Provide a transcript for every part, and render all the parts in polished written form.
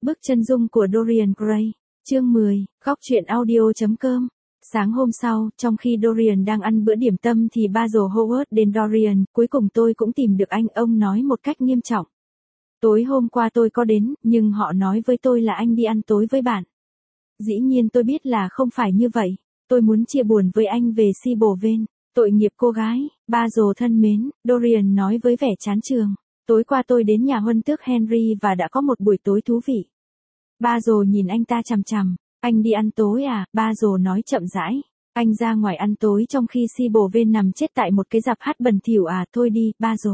Bức chân dung của Dorian Gray. Chương 10, góc truyện audio.com. Sáng hôm sau, trong khi Dorian đang ăn bữa điểm tâm thì Basil Howard đến Dorian, cuối cùng tôi cũng tìm được anh, ông nói một cách nghiêm trọng. Tối hôm qua tôi có đến, nhưng họ nói với tôi là anh đi ăn tối với bạn. Dĩ nhiên tôi biết là không phải như vậy. Tôi muốn chia buồn với anh về Sybil Vane, tội nghiệp cô gái. Basil thân mến, Dorian nói với vẻ chán chường. Tối qua tôi đến nhà huân tước Henry và đã có một buổi tối thú vị. Basil nhìn anh ta chằm chằm. Anh đi ăn tối à? Basil nói chậm rãi. Anh ra ngoài ăn tối trong khi Sybil Vane nằm chết tại một cái rạp hát bẩn thỉu à? Thôi đi, Basil.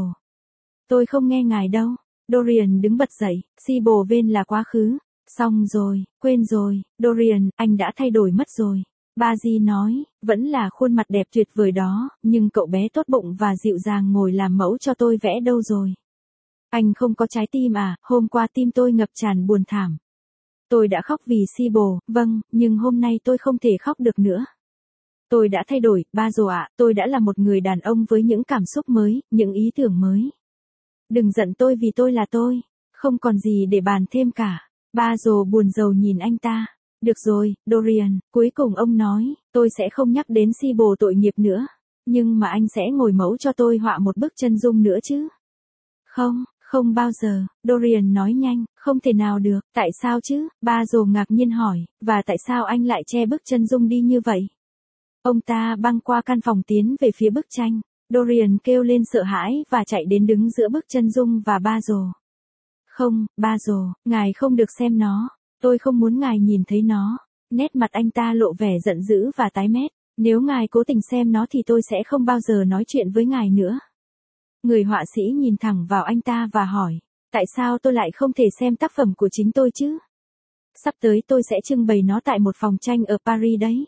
Tôi không nghe ngài đâu. Dorian đứng bật dậy. Sybil Vane là quá khứ. Xong rồi, quên rồi. Dorian, anh đã thay đổi mất rồi. Basil nói, vẫn là khuôn mặt đẹp tuyệt vời đó, nhưng cậu bé tốt bụng và dịu dàng ngồi làm mẫu cho tôi vẽ đâu rồi? Anh không có trái tim à? Hôm qua tim tôi ngập tràn buồn thảm. Tôi đã khóc vì Sybil, vâng, nhưng hôm nay tôi không thể khóc được nữa. Tôi đã thay đổi, Basil ạ, tôi đã là một người đàn ông với những cảm xúc mới, những ý tưởng mới. Đừng giận tôi vì tôi là tôi, không còn gì để bàn thêm cả. Basil buồn rầu nhìn anh ta. Được rồi, Dorian, cuối cùng ông nói, tôi sẽ không nhắc đến Sybil tội nghiệp nữa. Nhưng mà anh sẽ ngồi mẫu cho tôi họa một bức chân dung nữa chứ? Không, không bao giờ, Dorian nói nhanh, không thể nào được, tại sao chứ? Basil ngạc nhiên hỏi, và tại sao anh lại che bức chân dung đi như vậy? Ông ta băng qua căn phòng tiến về phía bức tranh. Dorian kêu lên sợ hãi và chạy đến đứng giữa bức chân dung và Basil. Không, Basil, ngài không được xem nó. Tôi không muốn ngài nhìn thấy nó. Nét mặt anh ta lộ vẻ giận dữ và tái mét. Nếu ngài cố tình xem nó thì tôi sẽ không bao giờ nói chuyện với ngài nữa. Người họa sĩ nhìn thẳng vào anh ta và hỏi, tại sao tôi lại không thể xem tác phẩm của chính tôi chứ? Sắp tới tôi sẽ trưng bày nó tại một phòng tranh ở Paris đấy.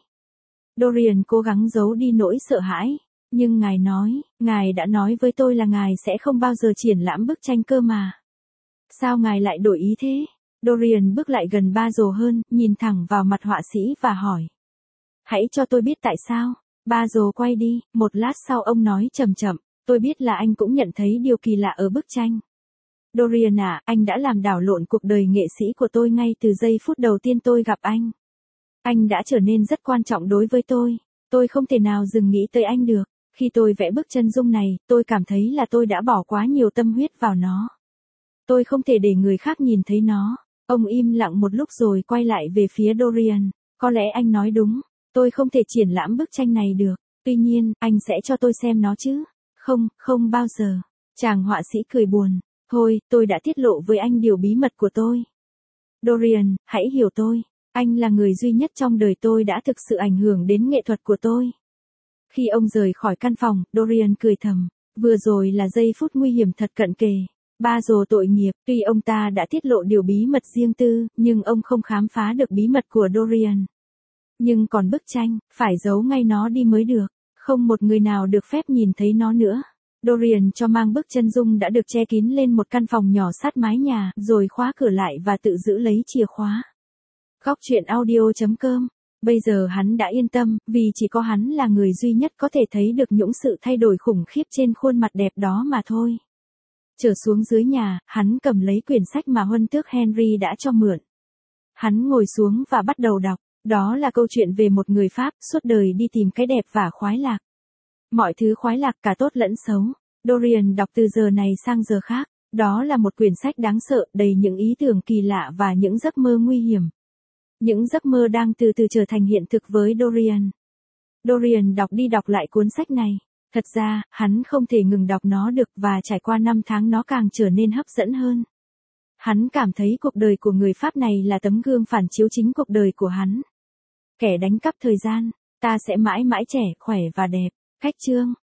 Dorian cố gắng giấu đi nỗi sợ hãi. Nhưng ngài đã nói với tôi là ngài sẽ không bao giờ triển lãm bức tranh cơ mà. Sao ngài lại đổi ý thế? Dorian bước lại gần Basil hơn, nhìn thẳng vào mặt họa sĩ và hỏi. Hãy cho tôi biết tại sao. Basil quay đi, một lát sau ông nói chậm chậm, tôi biết là anh cũng nhận thấy điều kỳ lạ ở bức tranh. Dorian à, anh đã làm đảo lộn cuộc đời nghệ sĩ của tôi ngay từ giây phút đầu tiên tôi gặp anh. Anh đã trở nên rất quan trọng đối với tôi không thể nào dừng nghĩ tới anh được. Khi tôi vẽ bức chân dung này, tôi cảm thấy là tôi đã bỏ quá nhiều tâm huyết vào nó. Tôi không thể để người khác nhìn thấy nó. Ông im lặng một lúc rồi quay lại về phía Dorian. Có lẽ anh nói đúng. Tôi không thể triển lãm bức tranh này được. Tuy nhiên, anh sẽ cho tôi xem nó chứ? Không, không bao giờ. Chàng họa sĩ cười buồn. Thôi, tôi đã tiết lộ với anh điều bí mật của tôi. Dorian, hãy hiểu tôi. Anh là người duy nhất trong đời tôi đã thực sự ảnh hưởng đến nghệ thuật của tôi. Khi ông rời khỏi căn phòng, Dorian cười thầm. Vừa rồi là giây phút nguy hiểm thật cận kề. Basil tội nghiệp, tuy ông ta đã tiết lộ điều bí mật riêng tư, nhưng ông không khám phá được bí mật của Dorian. Nhưng còn bức tranh, phải giấu ngay nó đi mới được. Không một người nào được phép nhìn thấy nó nữa. Dorian cho mang bức chân dung đã được che kín lên một căn phòng nhỏ sát mái nhà, rồi khóa cửa lại và tự giữ lấy chìa khóa. Góc truyện audio.com. Bây giờ hắn đã yên tâm, vì chỉ có hắn là người duy nhất có thể thấy được những sự thay đổi khủng khiếp trên khuôn mặt đẹp đó mà thôi. Trở xuống dưới nhà, hắn cầm lấy quyển sách mà huân tước Henry đã cho mượn. Hắn ngồi xuống và bắt đầu đọc. Đó là câu chuyện về một người Pháp suốt đời đi tìm cái đẹp và khoái lạc. Mọi thứ khoái lạc cả tốt lẫn xấu. Dorian đọc từ giờ này sang giờ khác. Đó là một quyển sách đáng sợ, đầy những ý tưởng kỳ lạ và những giấc mơ nguy hiểm. Những giấc mơ đang từ từ trở thành hiện thực với Dorian. Dorian đọc đi đọc lại cuốn sách này. Thật ra, hắn không thể ngừng đọc nó được và trải qua 5 tháng nó càng trở nên hấp dẫn hơn. Hắn cảm thấy cuộc đời của người Pháp này là tấm gương phản chiếu chính cuộc đời của hắn. Kẻ đánh cắp thời gian, ta sẽ mãi mãi trẻ, khỏe và đẹp. Cách chương